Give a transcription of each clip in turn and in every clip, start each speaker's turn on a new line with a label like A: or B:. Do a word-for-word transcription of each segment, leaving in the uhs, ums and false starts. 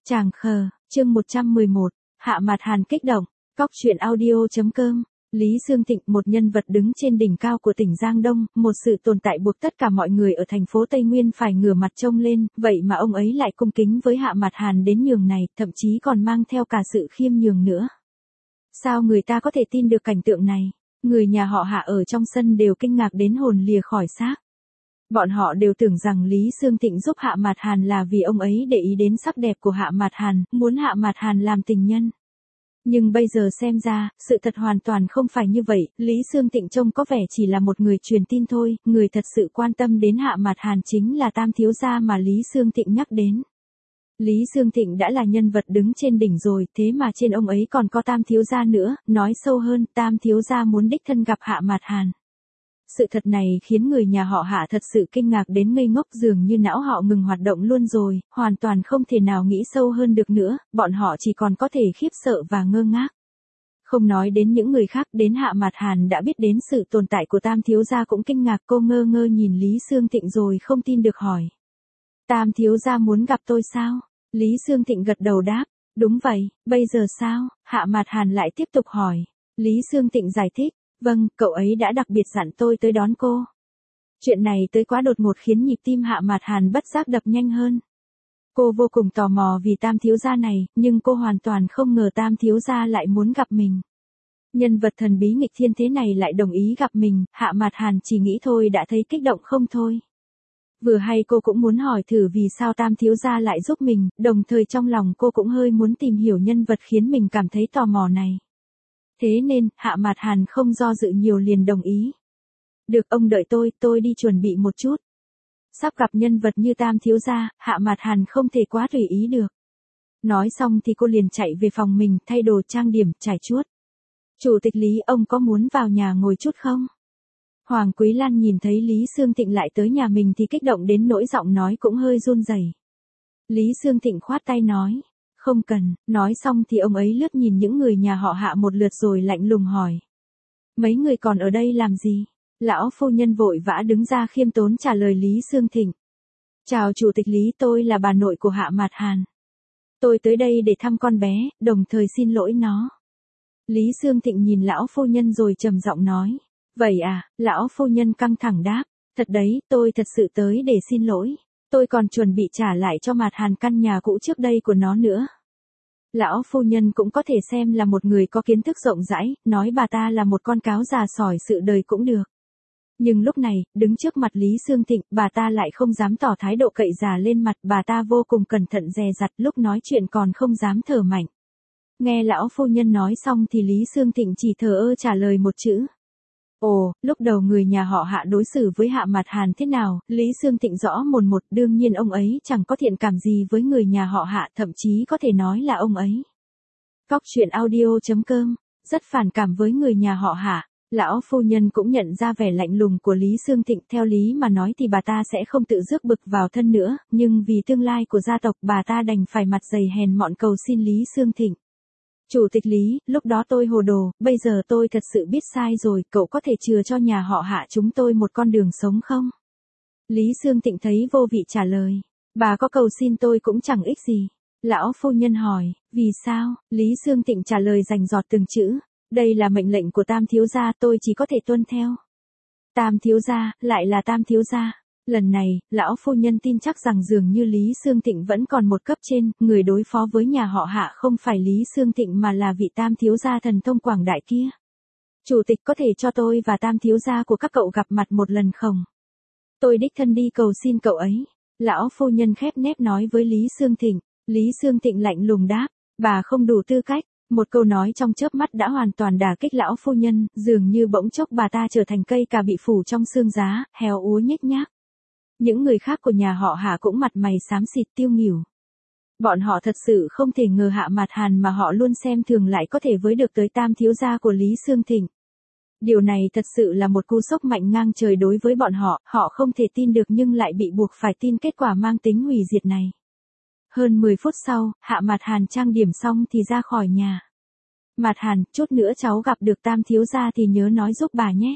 A: Tràng khờ, chương một trăm mười một, Hạ Mạt Hàn kích động, cóc truyện audio.com. Lý Sương Thịnh, một nhân vật đứng trên đỉnh cao của tỉnh Giang Đông, một sự tồn tại buộc tất cả mọi người ở thành phố Tây Nguyên phải ngửa mặt trông lên, vậy mà ông ấy lại cung kính với Hạ Mạt Hàn đến nhường này, thậm chí còn mang theo cả sự khiêm nhường nữa. Sao người ta có thể tin được cảnh tượng này? Người nhà họ Hạ ở trong sân đều kinh ngạc đến hồn lìa khỏi xác. Bọn họ đều tưởng rằng Lý Sương Thịnh giúp Hạ Mạt Hàn là vì ông ấy để ý đến sắc đẹp của Hạ Mạt Hàn, muốn Hạ Mạt Hàn làm tình nhân. Nhưng bây giờ xem ra, sự thật hoàn toàn không phải như vậy, Lý Sương Thịnh trông có vẻ chỉ là một người truyền tin thôi, người thật sự quan tâm đến Hạ Mạt Hàn chính là Tam thiếu gia mà Lý Sương Thịnh nhắc đến. Lý Sương Thịnh đã là nhân vật đứng trên đỉnh rồi, thế mà trên ông ấy còn có Tam thiếu gia nữa, nói sâu hơn, Tam thiếu gia muốn đích thân gặp Hạ Mạt Hàn. Sự thật này khiến người nhà họ Hạ thật sự kinh ngạc đến ngây ngốc, dường như não họ ngừng hoạt động luôn rồi, hoàn toàn không thể nào nghĩ sâu hơn được nữa, bọn họ chỉ còn có thể khiếp sợ và ngơ ngác. Không nói đến những người khác, đến Hạ Mạt Hàn đã biết đến sự tồn tại của Tam thiếu gia cũng kinh ngạc, cô ngơ ngơ nhìn Lý Sương Thịnh rồi không tin được hỏi. Tam thiếu gia muốn gặp tôi sao? Lý Sương Thịnh gật đầu đáp, đúng vậy, bây giờ sao? Hạ Mạt Hàn lại tiếp tục hỏi. Lý Sương Thịnh giải thích. Vâng, cậu ấy đã đặc biệt dặn tôi tới đón cô. Chuyện này tới quá đột ngột khiến nhịp tim Hạ Mạt Hàn bất giác đập nhanh hơn. Cô vô cùng tò mò vì Tam thiếu gia này, nhưng cô hoàn toàn không ngờ Tam thiếu gia lại muốn gặp mình. Nhân vật thần bí nghịch thiên thế này lại đồng ý gặp mình, Hạ Mạt Hàn chỉ nghĩ thôi đã thấy kích động không thôi. Vừa hay cô cũng muốn hỏi thử vì sao Tam thiếu gia lại giúp mình, đồng thời trong lòng cô cũng hơi muốn tìm hiểu nhân vật khiến mình cảm thấy tò mò này. Thế nên, Hạ Mạt Hàn không do dự nhiều liền đồng ý. Được, ông đợi tôi, tôi đi chuẩn bị một chút. Sắp gặp nhân vật như Tam thiếu gia, Hạ Mạt Hàn không thể quá tùy ý được. Nói xong thì cô liền chạy về phòng mình, thay đồ trang điểm, trải chuốt. Chủ tịch Lý, ông có muốn vào nhà ngồi chút không? Hoàng Quý Lan nhìn thấy Lý Sương Thịnh lại tới nhà mình thì kích động đến nỗi giọng nói cũng hơi run rẩy. Lý Sương Thịnh khoát tay nói. Không cần, nói xong thì ông ấy lướt nhìn những người nhà họ Hạ một lượt rồi lạnh lùng hỏi. Mấy người còn ở đây làm gì? Lão phu nhân vội vã đứng ra khiêm tốn trả lời Lý Sương Thịnh. Chào chủ tịch Lý, tôi là bà nội của Hạ Mạt Hàn. Tôi tới đây để thăm con bé, đồng thời xin lỗi nó. Lý Sương Thịnh nhìn lão phu nhân rồi trầm giọng nói. Vậy à, lão phu nhân căng thẳng đáp. Thật đấy, tôi thật sự tới để xin lỗi. Tôi còn chuẩn bị trả lại cho Mạt Hàn căn nhà cũ trước đây của nó nữa. Lão phu nhân cũng có thể xem là một người có kiến thức rộng rãi, nói bà ta là một con cáo già sỏi sự đời cũng được. Nhưng lúc này, đứng trước mặt Lý Sương Thịnh, bà ta lại không dám tỏ thái độ cậy già lên mặt, bà ta vô cùng cẩn thận dè dặt, lúc nói chuyện còn không dám thở mạnh. Nghe lão phu nhân nói xong thì Lý Sương Thịnh chỉ thờ ơ trả lời một chữ. Ồ, lúc đầu người nhà họ Hạ đối xử với Hạ Mạt Hàn thế nào, Lý Sương Thịnh rõ mồn một, đương nhiên ông ấy chẳng có thiện cảm gì với người nhà họ Hạ, thậm chí có thể nói là ông ấy. Cóc truyện audio.com, rất phản cảm với người nhà họ Hạ, lão phu nhân cũng nhận ra vẻ lạnh lùng của Lý Sương Thịnh, theo lý mà nói thì bà ta sẽ không tự rước bực vào thân nữa, nhưng vì tương lai của gia tộc bà ta đành phải mặt dày hèn mọn cầu xin Lý Sương Thịnh. Chủ tịch Lý, lúc đó tôi hồ đồ, bây giờ tôi thật sự biết sai rồi, cậu có thể chừa cho nhà họ Hạ chúng tôi một con đường sống không? Lý Sương Thịnh thấy vô vị trả lời. Bà có cầu xin tôi cũng chẳng ích gì. Lão phu nhân hỏi, vì sao? Lý Sương Thịnh trả lời rành rọt từng chữ. Đây là mệnh lệnh của Tam thiếu gia, tôi chỉ có thể tuân theo. Tam thiếu gia, lại là Tam thiếu gia. Lần này, lão phu nhân tin chắc rằng dường như Lý Sương Thịnh vẫn còn một cấp trên, người đối phó với nhà họ Hạ không phải Lý Sương Thịnh mà là vị Tam thiếu gia thần thông quảng đại kia. Chủ tịch có thể cho tôi và Tam thiếu gia của các cậu gặp mặt một lần không? Tôi đích thân đi cầu xin cậu ấy. Lão phu nhân khép nép nói với Lý Sương Thịnh. Lý Sương Thịnh lạnh lùng đáp, bà không đủ tư cách. Một câu nói trong chớp mắt đã hoàn toàn đả kích lão phu nhân, dường như bỗng chốc bà ta trở thành cây cà bị phủ trong xương giá, héo úa nhếch nhác. Những người khác của nhà họ Hạ cũng mặt mày xám xịt tiêu nghỉu. Bọn họ thật sự không thể ngờ Hạ Mạt Hàn mà họ luôn xem thường lại có thể với được tới Tam thiếu gia của Lý Sương Thịnh. Điều này thật sự là một cú sốc mạnh ngang trời đối với bọn họ, họ không thể tin được nhưng lại bị buộc phải tin kết quả mang tính hủy diệt này. Hơn mười phút sau, Hạ Mạt Hàn trang điểm xong thì ra khỏi nhà. Mạt Hàn, chút nữa cháu gặp được Tam thiếu gia thì nhớ nói giúp bà nhé.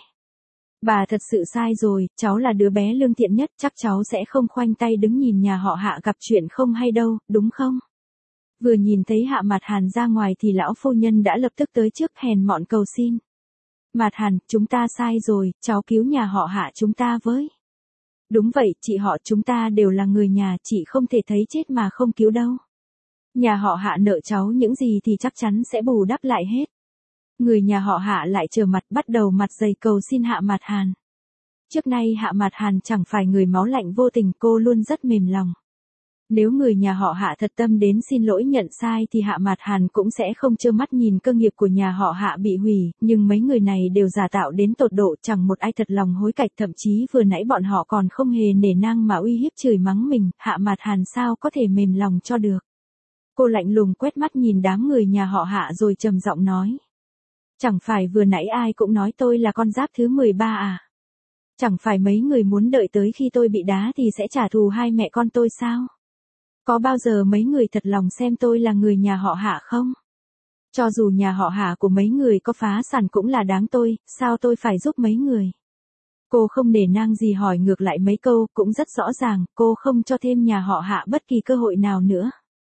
A: Bà thật sự sai rồi, cháu là đứa bé lương thiện nhất, chắc cháu sẽ không khoanh tay đứng nhìn nhà họ Hạ gặp chuyện không hay đâu, đúng không? Vừa nhìn thấy Hạ Mạt Hàn ra ngoài thì lão phu nhân đã lập tức tới trước hèn mọn cầu xin. Mạt Hàn, chúng ta sai rồi, cháu cứu nhà họ Hạ chúng ta với. Đúng vậy, chị họ chúng ta đều là người nhà, chị không thể thấy chết mà không cứu đâu. Nhà họ Hạ nợ cháu những gì thì chắc chắn sẽ bù đắp lại hết. Người nhà họ Hạ lại trở mặt bắt đầu mặt dày cầu xin Hạ Mạt Hàn. Trước nay Hạ Mạt Hàn chẳng phải người máu lạnh vô tình, cô luôn rất mềm lòng. Nếu người nhà họ Hạ thật tâm đến xin lỗi nhận sai thì Hạ Mạt Hàn cũng sẽ không trơ mắt nhìn cơ nghiệp của nhà họ Hạ bị hủy, nhưng mấy người này đều giả tạo đến tột độ, chẳng một ai thật lòng hối cải, thậm chí vừa nãy bọn họ còn không hề nể nang mà uy hiếp chửi mắng mình, Hạ Mạt Hàn sao có thể mềm lòng cho được. Cô lạnh lùng quét mắt nhìn đám người nhà họ Hạ rồi trầm giọng nói. Chẳng phải vừa nãy ai cũng nói tôi là con giáp thứ mười ba à? Chẳng phải mấy người muốn đợi tới khi tôi bị đá thì sẽ trả thù hai mẹ con tôi sao? Có bao giờ mấy người thật lòng xem tôi là người nhà họ Hạ không? Cho dù nhà họ Hạ của mấy người có phá sản cũng là đáng tôi, sao tôi phải giúp mấy người? Cô không nể nang gì hỏi ngược lại mấy câu, cũng rất rõ ràng, cô không cho thêm nhà họ Hạ bất kỳ cơ hội nào nữa.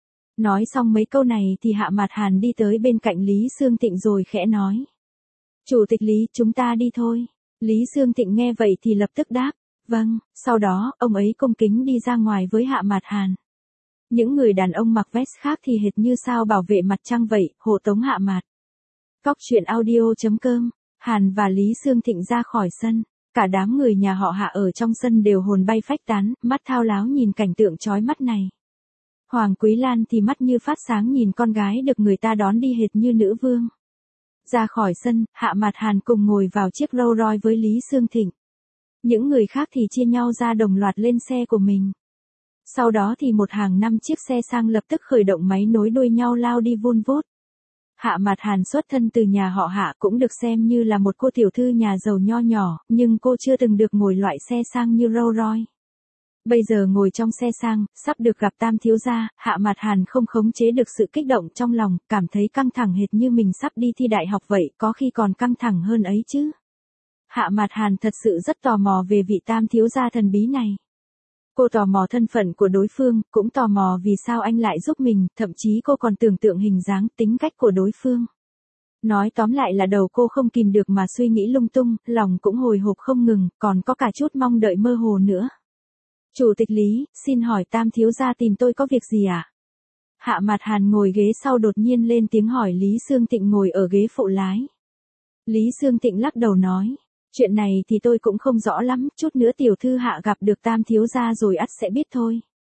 A: Nói xong mấy câu này thì Hạ Mạt Hàn đi tới bên cạnh Lý Sương Thịnh rồi khẽ nói. Chủ tịch Lý, chúng ta đi thôi. Lý Sương Thịnh nghe vậy thì lập tức đáp, vâng, sau đó, ông ấy cung kính đi ra ngoài với Hạ Mạt Hàn. Những người đàn ông mặc vest khác thì hệt như sao bảo vệ mặt trăng vậy, hộ tống Hạ Mạt. Cóc truyện audio chấm com, Hàn và Lý Sương Thịnh ra khỏi sân. Cả đám người nhà họ Hạ ở trong sân đều hồn bay phách tán, mắt thao láo nhìn cảnh tượng chói mắt này. Hoàng Quý Lan thì mắt như phát sáng nhìn con gái được người ta đón đi hệt như nữ vương. Ra khỏi sân, Hạ Mạt Hàn cùng ngồi vào chiếc Rolls Royce với Lý Sương Thịnh. Những người khác thì chia nhau ra đồng loạt lên xe của mình. Sau đó thì một hàng năm chiếc xe sang lập tức khởi động máy nối đuôi nhau lao đi vun vút. Hạ Mạt Hàn xuất thân từ nhà họ Hạ cũng được xem như là một cô tiểu thư nhà giàu nho nhỏ, nhưng cô chưa từng được ngồi loại xe sang như Rolls Royce. Bây giờ ngồi trong xe sang, sắp được gặp Tam thiếu gia, Hạ Mạt Hàn không khống chế được sự kích động trong lòng, cảm thấy căng thẳng hệt như mình sắp đi thi đại học vậy, có khi còn căng thẳng hơn ấy chứ. Hạ Mạt Hàn thật sự rất tò mò về vị Tam thiếu gia thần bí này. Cô tò mò thân phận của đối phương, cũng tò mò vì sao anh lại giúp mình, thậm chí cô còn tưởng tượng hình dáng, tính cách của đối phương. Nói tóm lại là đầu cô không kìm được mà suy nghĩ lung tung, lòng cũng hồi hộp không ngừng, còn có cả chút mong đợi mơ hồ nữa. Chủ tịch Lý, xin hỏi Tam thiếu gia tìm tôi có việc gì à? Hạ Mạt Hàn ngồi ghế sau đột nhiên lên tiếng hỏi Lý Sương Thịnh ngồi ở ghế phụ lái. Lý Sương Thịnh lắc đầu nói, chuyện này thì tôi cũng không rõ lắm, chút nữa tiểu thư Hạ gặp được Tam thiếu gia rồi ắt sẽ biết thôi.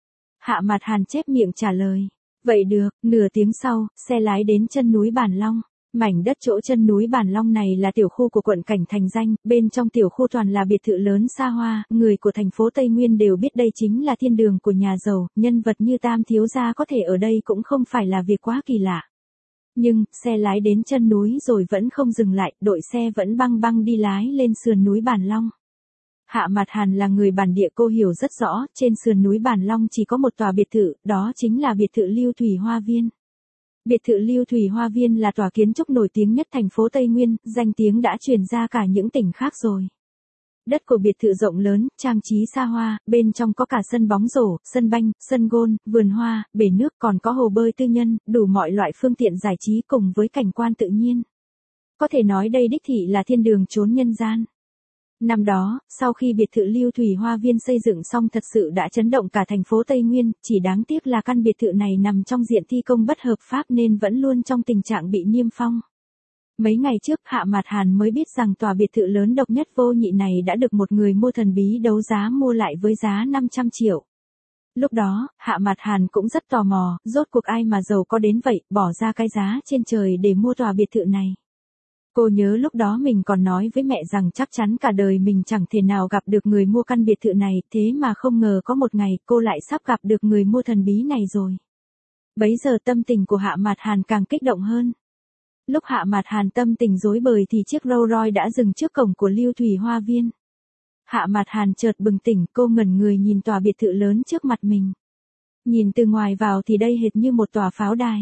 A: Hạ Mạt Hàn chép miệng trả lời, vậy được, nửa tiếng sau, xe lái đến chân núi Bản Long. Mảnh đất chỗ chân núi Bản Long này là tiểu khu của quận Cảnh Thành Danh, bên trong tiểu khu toàn là biệt thự lớn xa hoa, người của thành phố Tây Nguyên đều biết đây chính là thiên đường của nhà giàu, nhân vật như Tam thiếu gia có thể ở đây cũng không phải là việc quá kỳ lạ. Nhưng, xe lái đến chân núi rồi vẫn không dừng lại, đội xe vẫn băng băng đi lái lên sườn núi Bản Long. Hạ Mạt Hàn là người bản địa, cô hiểu rất rõ, trên sườn núi Bản Long chỉ có một tòa biệt thự, đó chính là biệt thự Lưu Thủy Hoa Viên. Biệt thự Lưu Thủy Hoa Viên là tòa kiến trúc nổi tiếng nhất thành phố Tây Nguyên, danh tiếng đã truyền ra cả những tỉnh khác rồi. Đất của biệt thự rộng lớn, trang trí xa hoa, bên trong có cả sân bóng rổ, sân banh, sân gôn, vườn hoa, bể nước, còn có hồ bơi tư nhân, đủ mọi loại phương tiện giải trí cùng với cảnh quan tự nhiên. Có thể nói đây đích thị là thiên đường chốn nhân gian. Năm đó, sau khi biệt thự Lưu Thủy Hoa Viên xây dựng xong thật sự đã chấn động cả thành phố Tây Nguyên, chỉ đáng tiếc là căn biệt thự này nằm trong diện thi công bất hợp pháp nên vẫn luôn trong tình trạng bị niêm phong. Mấy ngày trước Hạ Mạt Hàn mới biết rằng tòa biệt thự lớn độc nhất vô nhị này đã được một người mua thần bí đấu giá mua lại với giá năm trăm triệu. Lúc đó, Hạ Mạt Hàn cũng rất tò mò, rốt cuộc ai mà giàu có đến vậy, bỏ ra cái giá trên trời để mua tòa biệt thự này. Cô nhớ lúc đó mình còn nói với mẹ rằng chắc chắn cả đời mình chẳng thể nào gặp được người mua căn biệt thự này, thế mà không ngờ có một ngày cô lại sắp gặp được người mua thần bí này rồi. Bấy giờ tâm tình của Hạ Mạt Hàn càng kích động hơn. Lúc Hạ Mạt Hàn tâm tình rối bời thì chiếc Rolls Royce đã dừng trước cổng của Lưu Thủy Hoa Viên. Hạ Mạt Hàn chợt bừng tỉnh, cô ngẩn người nhìn tòa biệt thự lớn trước mặt mình. Nhìn từ ngoài vào thì đây hệt như một tòa pháo đài.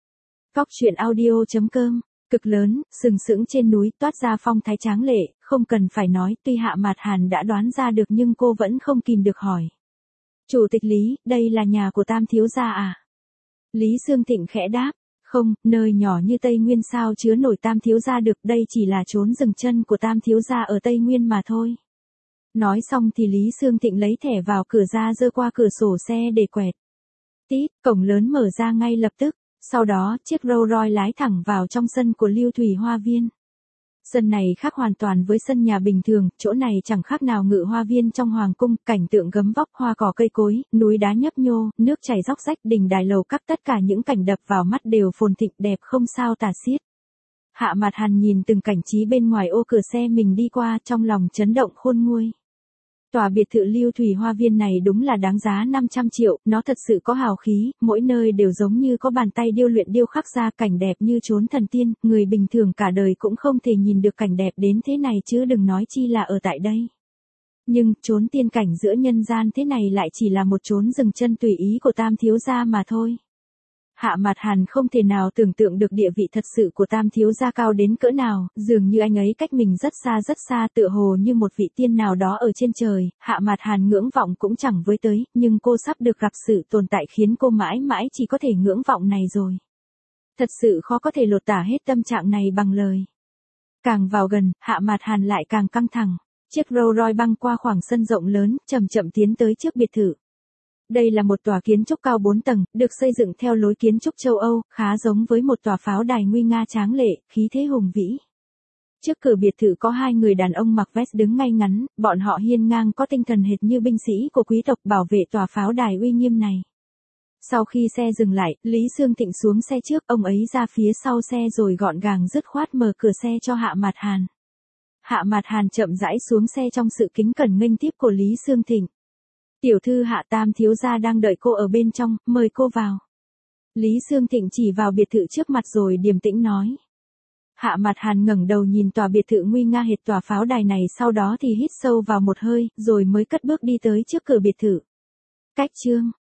A: Cóc truyện audio chấm com, cực lớn, sừng sững trên núi, toát ra phong thái tráng lệ, không cần phải nói, tuy Hạ Mạt Hàn đã đoán ra được nhưng cô vẫn không kìm được hỏi. Chủ tịch Lý, đây là nhà của Tam thiếu gia à? Lý Sương Thịnh khẽ đáp, không, nơi nhỏ như Tây Nguyên sao chứa nổi Tam thiếu gia được, đây chỉ là trốn dừng chân của Tam thiếu gia ở Tây Nguyên mà thôi. Nói xong thì Lý Sương Thịnh lấy thẻ vào cửa ra giơ qua cửa sổ xe để quẹt. Tít, cổng lớn mở ra ngay lập tức, sau đó chiếc Rolls Royce lái thẳng vào trong sân của Lưu Thủy Hoa Viên. Sân này khác hoàn toàn với sân nhà bình thường, chỗ này chẳng khác nào Ngự Hoa Viên trong hoàng cung, cảnh tượng gấm vóc, hoa cỏ cây cối, núi đá nhấp nhô, nước chảy róc rách, đình đài lầu các, tất cả những cảnh đập vào mắt đều phồn thịnh đẹp không sao tả xiết. Hạ Mạt Hàn nhìn từng cảnh trí bên ngoài ô cửa xe mình đi qua, trong lòng chấn động khôn nguôi. Tòa biệt thự Lưu Thủy Hoa Viên này đúng là đáng giá năm trăm triệu, nó thật sự có hào khí, mỗi nơi đều giống như có bàn tay điêu luyện điêu khắc ra, cảnh đẹp như chốn thần tiên, người bình thường cả đời cũng không thể nhìn được cảnh đẹp đến thế này chứ đừng nói chi là ở tại đây. Nhưng, chốn tiên cảnh giữa nhân gian thế này lại chỉ là một chốn dừng chân tùy ý của Tam thiếu gia mà thôi. Hạ Mạt Hàn không thể nào tưởng tượng được địa vị thật sự của Tam thiếu gia cao đến cỡ nào, dường như anh ấy cách mình rất xa rất xa, tựa hồ như một vị tiên nào đó ở trên trời, Hạ Mạt Hàn ngưỡng vọng cũng chẳng với tới, nhưng cô sắp được gặp sự tồn tại khiến cô mãi mãi chỉ có thể ngưỡng vọng này rồi. Thật sự khó có thể lột tả hết tâm trạng này bằng lời. Càng vào gần, Hạ Mạt Hàn lại càng căng thẳng, chiếc Rolls Royce băng qua khoảng sân rộng lớn, chậm chậm tiến tới trước biệt thự. Đây là một tòa kiến trúc cao bốn tầng, được xây dựng theo lối kiến trúc châu Âu, khá giống với một tòa pháo đài nguy nga tráng lệ, khí thế hùng vĩ. Trước cửa biệt thự có hai người đàn ông mặc vest đứng ngay ngắn, bọn họ hiên ngang có tinh thần hệt như binh sĩ của quý tộc bảo vệ tòa pháo đài uy nghiêm này. Sau khi xe dừng lại, Lý Sương Thịnh xuống xe trước, ông ấy ra phía sau xe rồi gọn gàng dứt khoát mở cửa xe cho Hạ Mạt Hàn. Hạ Mạt Hàn chậm rãi xuống xe trong sự kính cẩn nghênh tiếp của Lý Sương Thịnh. Tiểu thư Hạ, Tam thiếu gia đang đợi cô ở bên trong, mời cô vào. Lý Sương Thịnh chỉ vào biệt thự trước mặt rồi điềm tĩnh nói. Hạ Mạt Hàn ngẩng đầu nhìn tòa biệt thự nguy nga hệt tòa pháo đài này, sau đó thì hít sâu vào một hơi, rồi mới cất bước đi tới trước cửa biệt thự. Cách chương